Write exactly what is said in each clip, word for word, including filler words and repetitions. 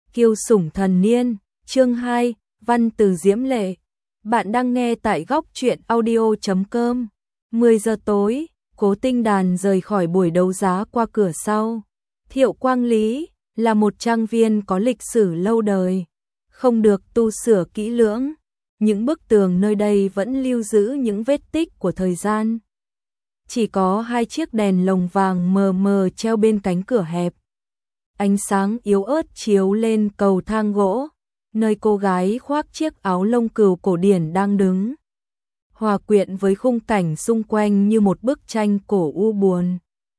Kiêu sủng thần niên, chương hai, văn từ Diễm Lệ. Bạn đang nghe tại góc truyện audio chấm com. mười giờ tối, Cố Tinh Đàn rời khỏi buổi đấu giá qua cửa sau. Thiệu Quang Lý là một trang viên có lịch sử lâu đời, không được tu sửa kỹ lưỡng. Những bức tường nơi đây vẫn lưu giữ những vết tích của thời gian. Chỉ có hai chiếc đèn lồng vàng mờ mờ treo bên cánh cửa hẹp. Ánh sáng yếu ớt chiếu lên cầu thang gỗ, nơi cô gái khoác chiếc áo lông cừu cổ điển đang đứng, hòa quyện với khung cảnh xung quanh như một bức tranh cổ u buồn.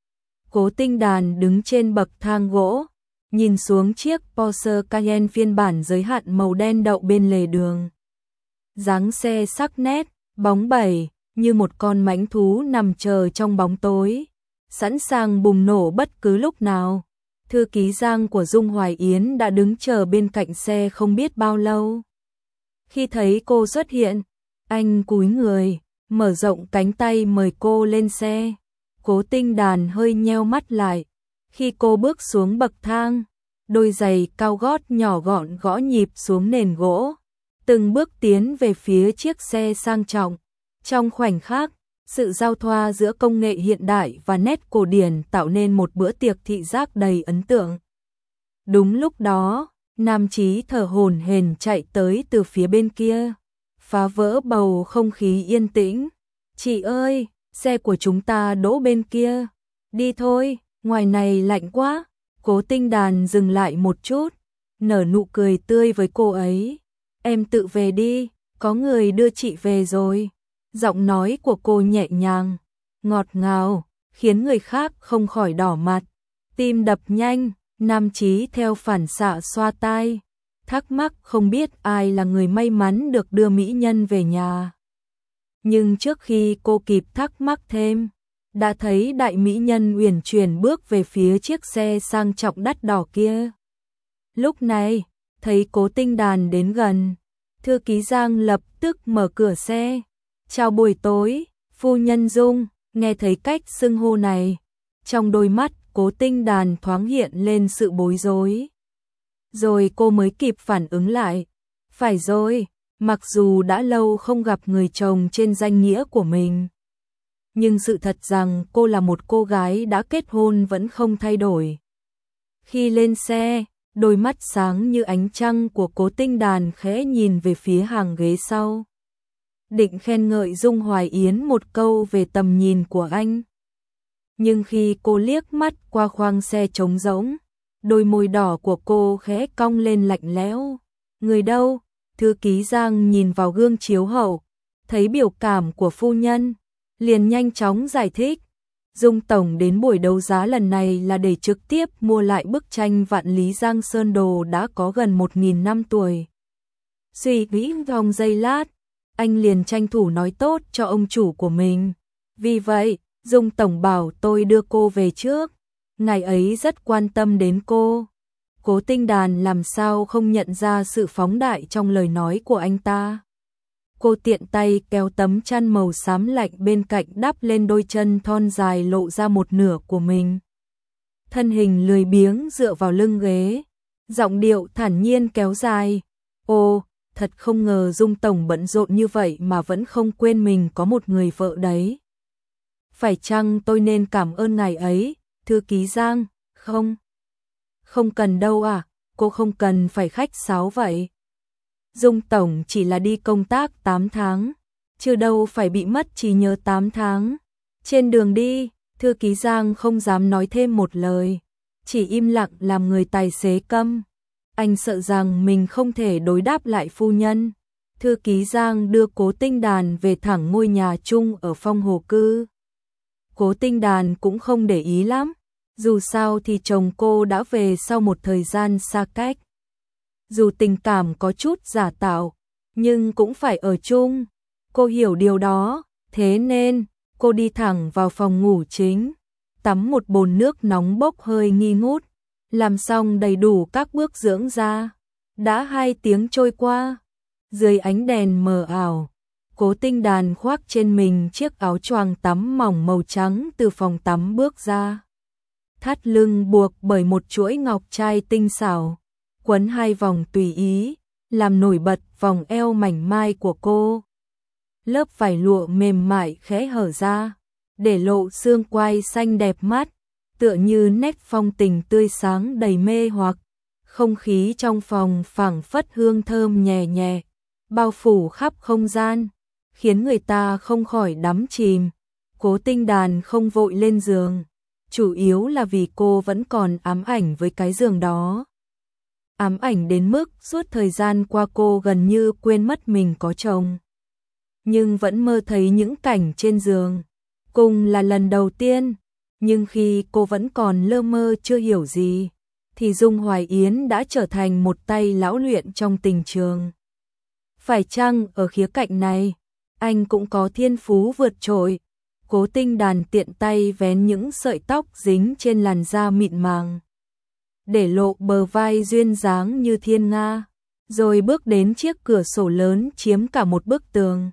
Cố Tinh Đàn đứng trên bậc thang gỗ, nhìn xuống chiếc Porsche Cayenne phiên bản giới hạn màu đen đậu bên lề đường. Dáng xe sắc nét, bóng bẩy, như một con mãnh thú nằm chờ trong bóng tối, sẵn sàng bùng nổ bất cứ lúc nào. Thư ký Giang của Dung Hoài Yến đã đứng chờ bên cạnh xe không biết bao lâu. Khi thấy cô xuất hiện, anh cúi người, mở rộng cánh tay mời cô lên xe. Cố Tinh Đàn hơi nheo mắt lại. Khi cô bước xuống bậc thang, đôi giày cao gót nhỏ gọn gõ nhịp xuống nền gỗ, từng bước tiến về phía chiếc xe sang trọng. Trong khoảnh khắc, sự giao thoa giữa công nghệ hiện đại và nét cổ điển tạo nên một bữa tiệc thị giác đầy ấn tượng. Đúng lúc đó, Nam Chí thở hổn hển chạy tới từ phía bên kia, phá vỡ bầu không khí yên tĩnh. "Chị ơi, xe của chúng ta đỗ bên kia. Đi thôi, ngoài này lạnh quá." Cố Tinh Đàn dừng lại một chút, nở nụ cười tươi với cô ấy. "Em tự về đi, có người đưa chị về rồi." Giọng nói của cô nhẹ nhàng, ngọt ngào, khiến người khác không khỏi đỏ mặt. Tim đập nhanh, Nam Chí theo phản xạ xoa tai, thắc mắc không biết ai là người may mắn được đưa mỹ nhân về nhà. Nhưng trước khi cô kịp thắc mắc thêm, đã thấy đại mỹ nhân uyển chuyển bước về phía chiếc xe sang trọng đắt đỏ kia. Lúc này, thấy Cố Tinh Đàn đến gần, thư ký Giang lập tức mở cửa xe. "Chào buổi tối, phu nhân Dung." Nghe thấy cách xưng hô này, trong đôi mắt Cố Tinh Đàn thoáng hiện lên sự bối rối. Rồi cô mới kịp phản ứng lại. Phải rồi, mặc dù đã lâu không gặp người chồng trên danh nghĩa của mình, nhưng sự thật rằng cô là một cô gái đã kết hôn vẫn không thay đổi. Khi lên xe, đôi mắt sáng như ánh trăng của Cố Tinh Đàn khẽ nhìn về phía hàng ghế sau, định khen ngợi Dung Hoài Yến một câu về tầm nhìn của anh. Nhưng khi cô liếc mắt qua khoang xe trống rỗng, đôi môi đỏ của cô khẽ cong lên lạnh lẽo. "Người đâu?" Thư ký Giang nhìn vào gương chiếu hậu, thấy biểu cảm của phu nhân, liền nhanh chóng giải thích. "Dung tổng đến buổi đấu giá lần này là để trực tiếp mua lại bức tranh Vạn Lý Giang Sơn Đồ đã có gần một nghìn năm tuổi." Suy nghĩ vòng giây lát, anh liền tranh thủ nói tốt cho ông chủ của mình. "Vì vậy, Dung tổng bảo tôi đưa cô về trước. Ngài ấy rất quan tâm đến cô." Cố Tinh Đàn làm sao không nhận ra sự phóng đại trong lời nói của anh ta. Cô tiện tay kéo tấm chăn màu xám lạnh bên cạnh đắp lên đôi chân thon dài lộ ra một nửa của mình. Thân hình lười biếng dựa vào lưng ghế, giọng điệu thản nhiên kéo dài. "Ồ, thật không ngờ Dung tổng bận rộn như vậy mà vẫn không quên mình có một người vợ đấy. Phải chăng tôi nên cảm ơn ngài ấy?" Thư ký Giang: "Không, không cần đâu à, cô không cần phải khách sáo vậy. Dung tổng chỉ là đi công tác tám tháng, chứ đâu phải bị mất trí nhớ tám tháng. Trên đường đi." Thư ký Giang không dám nói thêm một lời, chỉ im lặng làm người tài xế câm. Anh sợ rằng mình không thể đối đáp lại phu nhân. Thư ký Giang đưa Cố Tinh Đàn về thẳng ngôi nhà chung ở Phong Hồ Cư. Cố Tinh Đàn cũng không để ý lắm, dù sao thì chồng cô đã về sau một thời gian xa cách. Dù tình cảm có chút giả tạo, nhưng cũng phải ở chung. Cô hiểu điều đó, thế nên cô đi thẳng vào phòng ngủ chính, tắm một bồn nước nóng bốc hơi nghi ngút, làm xong đầy đủ các bước dưỡng da. Đã hai tiếng trôi qua, dưới ánh đèn mờ ảo, Cố Tinh Đàn khoác trên mình chiếc áo choàng tắm mỏng màu trắng từ phòng tắm bước ra. Thắt lưng buộc bởi một chuỗi ngọc trai tinh xảo, quấn hai vòng tùy ý, làm nổi bật vòng eo mảnh mai của cô. Lớp vải lụa mềm mại khẽ hở ra, để lộ xương quai xanh đẹp mắt, tựa như nét phong tình tươi sáng đầy mê hoặc. Không khí trong phòng phảng phất hương thơm nhẹ nhẹ, bao phủ khắp không gian, khiến người ta không khỏi đắm chìm. Cố Tinh Đàn không vội lên giường, chủ yếu là vì cô vẫn còn ám ảnh với cái giường đó. Ám ảnh đến mức suốt thời gian qua cô gần như quên mất mình có chồng. Nhưng vẫn mơ thấy những cảnh trên giường. Cùng là lần đầu tiên, nhưng khi cô vẫn còn lơ mơ chưa hiểu gì, thì Dung Hoài Yến đã trở thành một tay lão luyện trong tình trường. Phải chăng ở khía cạnh này, anh cũng có thiên phú vượt trội? Cố Tinh Đàn tiện tay vén những sợi tóc dính trên làn da mịn màng, để lộ bờ vai duyên dáng như thiên nga, rồi bước đến chiếc cửa sổ lớn chiếm cả một bức tường.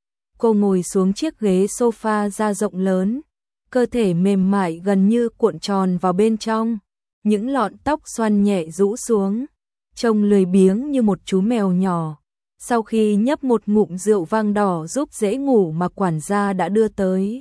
Cô ngồi xuống chiếc ghế sofa da rộng lớn, cơ thể mềm mại gần như cuộn tròn vào bên trong, những lọn tóc xoăn nhẹ rũ xuống, trông lười biếng như một chú mèo nhỏ. Sau khi nhấp một ngụm rượu vang đỏ giúp dễ ngủ mà quản gia đã đưa tới,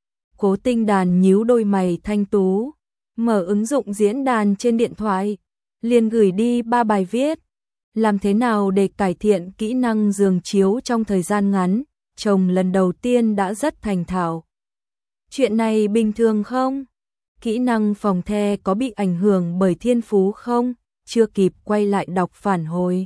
Cố Tinh Đàn nhíu đôi mày thanh tú, mở ứng dụng diễn đàn trên điện thoại, liền gửi đi ba bài viết. Làm thế nào để cải thiện kỹ năng giường chiếu trong thời gian ngắn? Chồng lần đầu tiên đã rất thành thạo. Chuyện này bình thường không? Kỹ năng phòng the có bị ảnh hưởng bởi thiên phú không? Chưa kịp quay lại đọc phản hồi,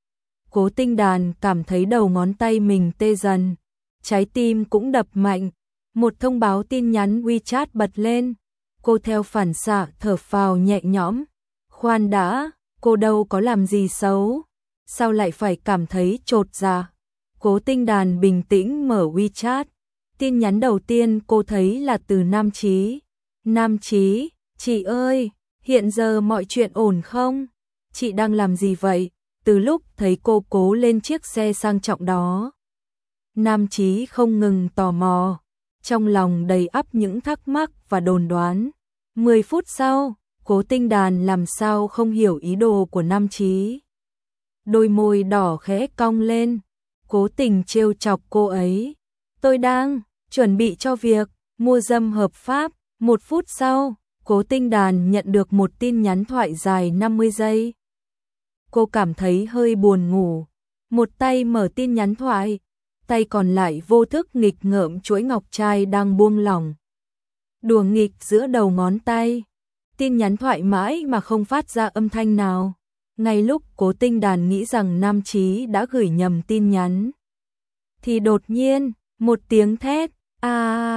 Cố Tinh Đàn cảm thấy đầu ngón tay mình tê dần, trái tim cũng đập mạnh. Một thông báo tin nhắn WeChat bật lên, cô theo phản xạ thở phào nhẹ nhõm. Khoan đã, cô đâu có làm gì xấu, sao lại phải cảm thấy chột dạ? Cố Tinh Đàn bình tĩnh mở WeChat, tin nhắn đầu tiên cô thấy là từ Nam Chí. Nam Chí, chị ơi, hiện giờ mọi chuyện ổn không? Chị đang làm gì vậy? Từ lúc thấy cô cố lên chiếc xe sang trọng đó, Nam Chí không ngừng tò mò, trong lòng đầy ắp những thắc mắc và đồn đoán. Mười phút sau, Cố Tinh Đàn làm sao không hiểu ý đồ của Nam Chí. Đôi môi đỏ khẽ cong lên, cố tình trêu chọc cô ấy. Tôi đang chuẩn bị cho việc mua dâm hợp pháp. Một phút sau, Cố Tinh Đàn nhận được một tin nhắn thoại dài năm mươi giây. Cô cảm thấy hơi buồn ngủ, một tay mở tin nhắn thoại, tay còn lại vô thức nghịch ngợm chuỗi ngọc trai đang buông lỏng. Đùa nghịch giữa đầu ngón tay, tin nhắn thoại mãi mà không phát ra âm thanh nào. Ngay lúc Cố Tinh Đàn nghĩ rằng Nam Chí đã gửi nhầm tin nhắn, thì đột nhiên, một tiếng thét a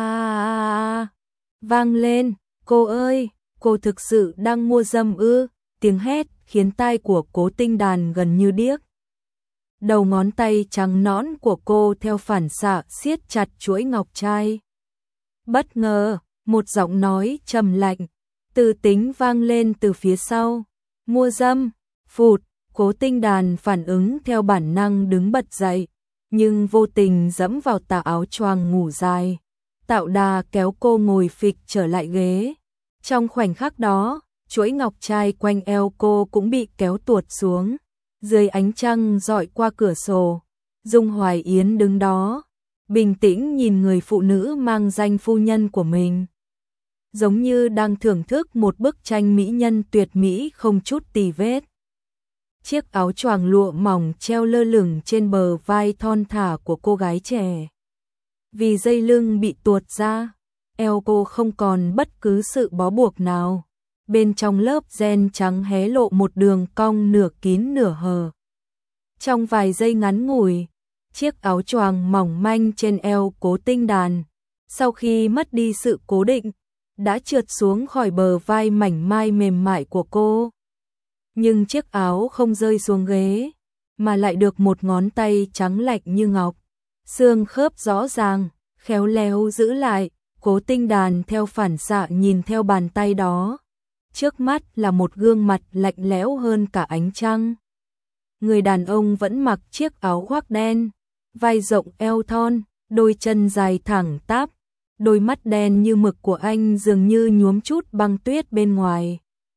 à, vang lên. Cô ơi, cô thực sự đang mua dâm ư? Tiếng hét khiến tai của Cố Tinh Đàn gần như điếc. Đầu ngón tay trắng nõn của cô theo phản xạ siết chặt chuỗi ngọc trai. Bất ngờ, một giọng nói trầm lạnh, từ tính vang lên từ phía sau. Mua dâm, phụt. Cố Tinh Đàn phản ứng theo bản năng đứng bật dậy, nhưng vô tình dẫm vào tà áo choàng ngủ dài, tạo đà kéo cô ngồi phịch trở lại ghế. Trong khoảnh khắc đó, chuỗi ngọc trai quanh eo cô cũng bị kéo tuột xuống. Dưới ánh trăng rọi qua cửa sổ, Dung Hoài Yến đứng đó, bình tĩnh nhìn người phụ nữ mang danh phu nhân của mình, giống như đang thưởng thức một bức tranh mỹ nhân tuyệt mỹ không chút tì vết. Chiếc áo choàng lụa mỏng treo lơ lửng trên bờ vai thon thả của cô gái trẻ. Vì dây lưng bị tuột ra, eo cô không còn bất cứ sự bó buộc nào. Bên trong lớp ren trắng hé lộ một đường cong nửa kín nửa hờ. Trong vài giây ngắn ngủi, chiếc áo choàng mỏng manh trên eo Cố Tinh Đàn, sau khi mất đi sự cố định, đã trượt xuống khỏi bờ vai mảnh mai mềm mại của cô. Nhưng chiếc áo không rơi xuống ghế, mà lại được một ngón tay trắng lạnh như ngọc, xương khớp rõ ràng, khéo léo giữ lại. Cố Tinh Đàn theo phản xạ nhìn theo bàn tay đó. Trước mắt là một gương mặt lạnh lẽo hơn cả ánh trăng. Người đàn ông vẫn mặc chiếc áo khoác đen, vai rộng eo thon, đôi chân dài thẳng tắp, đôi mắt đen như mực của anh dường như nhuốm chút băng tuyết bên ngoài.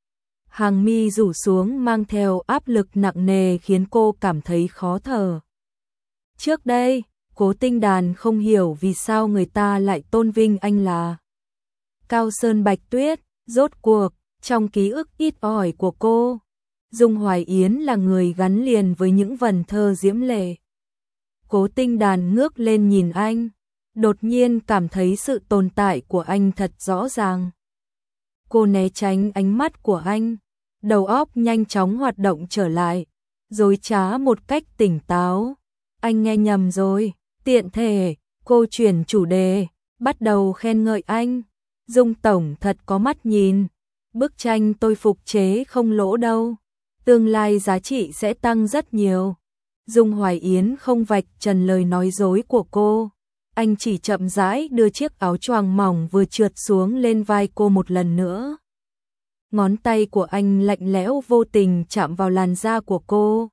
hàng mi rủ xuống mang theo áp lực nặng nề khiến cô cảm thấy khó thở. Trước đây, Cố Tinh Đàn không hiểu vì sao người ta lại tôn vinh anh là Cao Sơn Bạch Tuyết. Rốt cuộc, trong ký ức ít ỏi của cô, Dung Hoài Yến là người gắn liền với những vần thơ diễm lệ. Cố Tinh Đàn ngước lên nhìn anh, đột nhiên cảm thấy sự tồn tại của anh thật rõ ràng. Cô né tránh ánh mắt của anh, đầu óc nhanh chóng hoạt động trở lại, dối trá một cách tỉnh táo. Anh nghe nhầm rồi, tiện thể, cô chuyển chủ đề, bắt đầu khen ngợi anh. Dung tổng thật có mắt nhìn, bức tranh tôi phục chế không lỗ đâu, tương lai giá trị sẽ tăng rất nhiều. Dung Hoài Yến không vạch trần lời nói dối của cô, anh chỉ chậm rãi đưa chiếc áo choàng mỏng vừa trượt xuống lên vai cô một lần nữa. Ngón tay của anh lạnh lẽo vô tình chạm vào làn da của cô.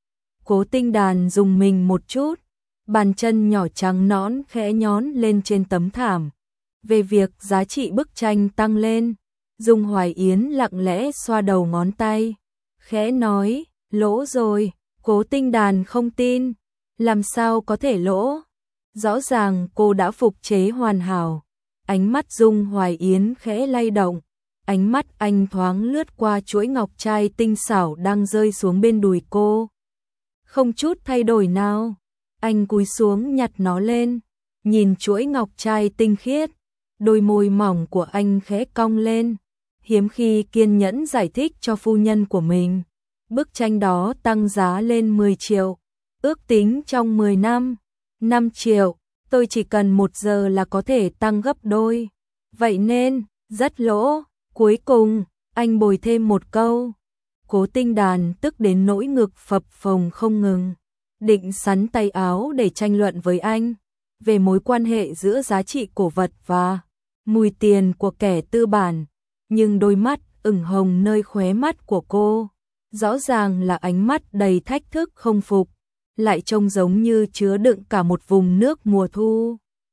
Cố Tinh Đàn dùng mình một chút, bàn chân nhỏ trắng nõn khẽ nhón lên trên tấm thảm. Về việc giá trị bức tranh tăng lên, Dung Hoài Yến lặng lẽ xoa đầu ngón tay, khẽ nói, lỗ rồi. Cố Tinh Đàn không tin, làm sao có thể lỗ? Rõ ràng cô đã phục chế hoàn hảo. Ánh mắt Dung Hoài Yến khẽ lay động, ánh mắt anh thoáng lướt qua chuỗi ngọc trai tinh xảo đang rơi xuống bên đùi cô. Không chút thay đổi nào, anh cúi xuống nhặt nó lên, nhìn chuỗi ngọc trai tinh khiết, đôi môi mỏng của anh khẽ cong lên, hiếm khi kiên nhẫn giải thích cho phu nhân của mình. Bức tranh đó tăng giá lên mười triệu, ước tính trong mười năm, năm triệu, tôi chỉ cần một giờ là có thể tăng gấp đôi. Vậy nên, rất lỗ. Cuối cùng, anh bồi thêm một câu. Cố Tinh Đàn tức đến nỗi ngực phập phồng không ngừng, định sắn tay áo để tranh luận với anh về mối quan hệ giữa giá trị cổ vật và mùi tiền của kẻ tư bản, nhưng đôi mắt ửng hồng nơi khóe mắt của cô, rõ ràng là ánh mắt đầy thách thức không phục, lại trông giống như chứa đựng cả một vùng nước mùa thu,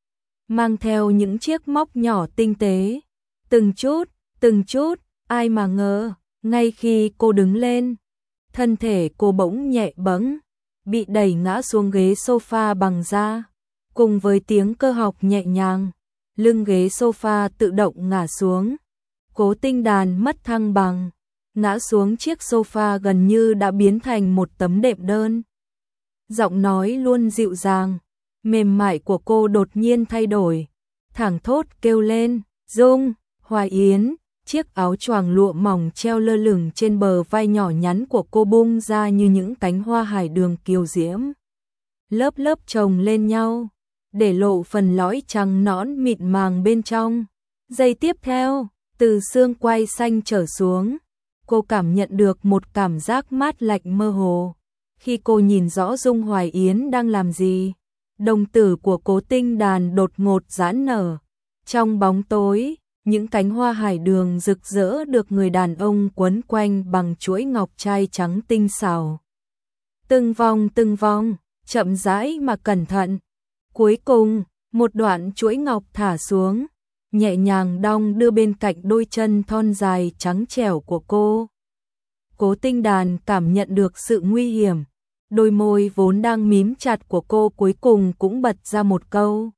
mang theo những chiếc móc nhỏ tinh tế, từng chút, từng chút, ai mà ngờ, ngay khi cô đứng lên, thân thể cô bỗng nhẹ bẫng, bị đẩy ngã xuống ghế sofa bằng da, cùng với tiếng cơ học nhẹ nhàng, lưng ghế sofa tự động ngả xuống. Cố Tinh Đàn mất thăng bằng, ngã xuống chiếc sofa gần như đã biến thành một tấm đệm đơn. Giọng nói luôn dịu dàng, mềm mại của cô đột nhiên thay đổi, thẳng thốt kêu lên, Dung Hoài Yến. Chiếc áo choàng lụa mỏng treo lơ lửng trên bờ vai nhỏ nhắn của cô bung ra như những cánh hoa hải đường kiều diễm, lớp lớp chồng lên nhau, để lộ phần lõi trắng nõn mịn màng bên trong. Giây tiếp theo, từ xương quai xanh trở xuống, cô cảm nhận được một cảm giác mát lạnh mơ hồ. Khi cô nhìn rõ Dung Hoài Yến đang làm gì, đồng tử của Cố Tinh Đàn đột ngột giãn nở. Trong bóng tối, những cánh hoa hải đường rực rỡ được người đàn ông quấn quanh bằng chuỗi ngọc trai trắng tinh xảo. Từng vòng từng vòng, chậm rãi mà cẩn thận. Cuối cùng, một đoạn chuỗi ngọc thả xuống, nhẹ nhàng đong đưa bên cạnh đôi chân thon dài trắng trẻo của cô. Cố Tinh Đàn cảm nhận được sự nguy hiểm, đôi môi vốn đang mím chặt của cô cuối cùng cũng bật ra một câu.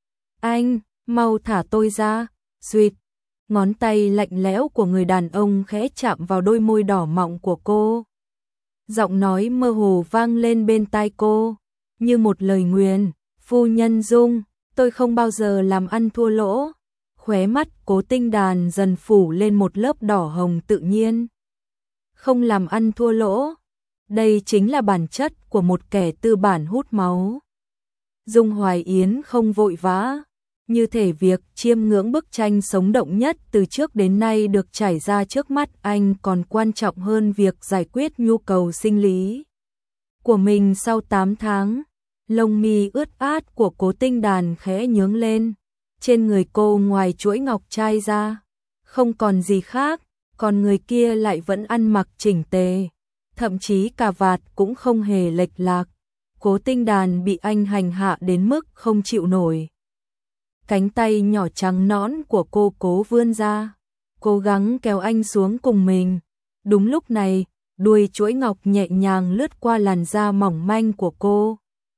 Anh, mau thả tôi ra. Duyệt, ngón tay lạnh lẽo của người đàn ông khẽ chạm vào đôi môi đỏ mọng của cô. Giọng nói mơ hồ vang lên bên tai cô, như một lời nguyền, phu nhân Dung, tôi không bao giờ làm ăn thua lỗ. Khóe mắt Cố Tinh Đàn dần phủ lên một lớp đỏ hồng tự nhiên. Không làm ăn thua lỗ, đây chính là bản chất của một kẻ tư bản hút máu. Dung Hoài Yến không vội vã, như thể việc chiêm ngưỡng bức tranh sống động nhất từ trước đến nay được trải ra trước mắt anh còn quan trọng hơn việc giải quyết nhu cầu sinh lý của mình sau tám tháng. Lông mi ướt át của Cố Tinh Đàn khẽ nhướng lên, trên người cô ngoài chuỗi ngọc trai ra, không còn gì khác, còn người kia lại vẫn ăn mặc chỉnh tề, thậm chí cà vạt cũng không hề lệch lạc. Cố Tinh Đàn bị anh hành hạ đến mức không chịu nổi. Cánh tay nhỏ trắng nõn của cô cố vươn ra, cố gắng kéo anh xuống cùng mình, Đúng lúc này, đuôi chuỗi ngọc nhẹ nhàng lướt qua làn da mỏng manh của cô.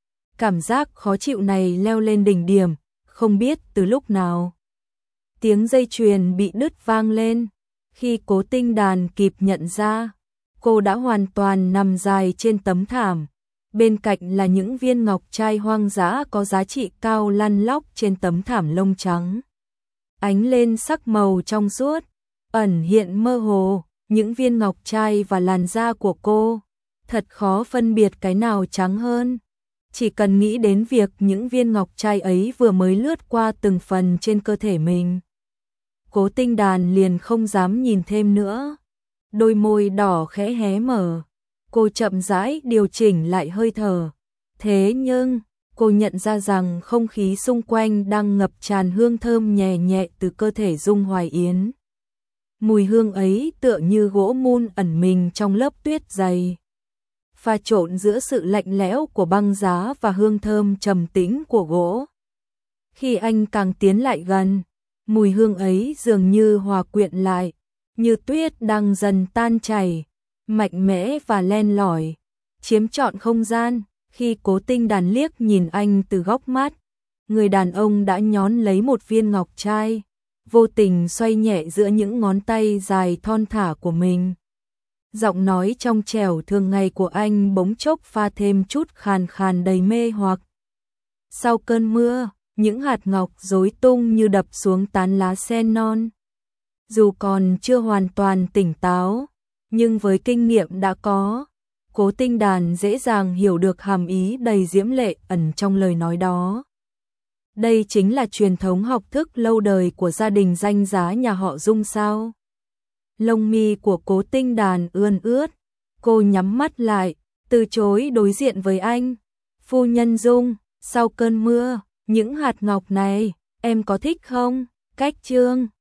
Cảm giác khó chịu này leo lên đỉnh điểm, không biết từ lúc nào. Tiếng dây chuyền bị đứt vang lên, khi Cố Tinh Đàn kịp nhận ra, cô đã hoàn toàn nằm dài trên tấm thảm. Bên cạnh là những viên ngọc trai hoang dã có giá trị cao lăn lóc trên tấm thảm lông trắng. Ánh lên sắc màu trong suốt, ẩn hiện mơ hồ, những viên ngọc trai và làn da của cô. Thật khó phân biệt cái nào trắng hơn. Chỉ cần nghĩ đến việc những viên ngọc trai ấy vừa mới lướt qua từng phần trên cơ thể mình, Cố Tinh Đàn liền không dám nhìn thêm nữa. Đôi môi đỏ khẽ hé mở, cô chậm rãi điều chỉnh lại hơi thở. Thế nhưng, cô nhận ra rằng không khí xung quanh đang ngập tràn hương thơm nhẹ nhẹ từ cơ thể Dung Hoài Yến. Mùi hương ấy tựa như gỗ mun ẩn mình trong lớp tuyết dày, pha trộn giữa sự lạnh lẽo của băng giá và hương thơm trầm tĩnh của gỗ. Khi anh càng tiến lại gần, mùi hương ấy dường như hòa quyện lại, như tuyết đang dần tan chảy, mạnh mẽ và len lỏi, chiếm trọn không gian. Khi Cố Tinh Đàn liếc nhìn anh từ góc mắt, người đàn ông đã nhón lấy một viên ngọc trai, vô tình xoay nhẹ giữa những ngón tay dài thon thả của mình. Giọng nói trong trẻo thường ngày của anh bỗng chốc pha thêm chút khàn khàn đầy mê hoặc. Sau cơn mưa, những hạt ngọc rối tung như đập xuống tán lá sen non. Dù còn chưa hoàn toàn tỉnh táo, nhưng với kinh nghiệm đã có, Cố Tinh Đàn dễ dàng hiểu được hàm ý đầy diễm lệ ẩn trong lời nói đó. Đây chính là truyền thống học thức lâu đời của gia đình danh giá nhà họ Dung sao? Lông mi của Cố Tinh Đàn ươn ướt, cô nhắm mắt lại, từ chối đối diện với anh. Phu nhân Dung, sau cơn mưa, những hạt ngọc này, em có thích không? Cách chương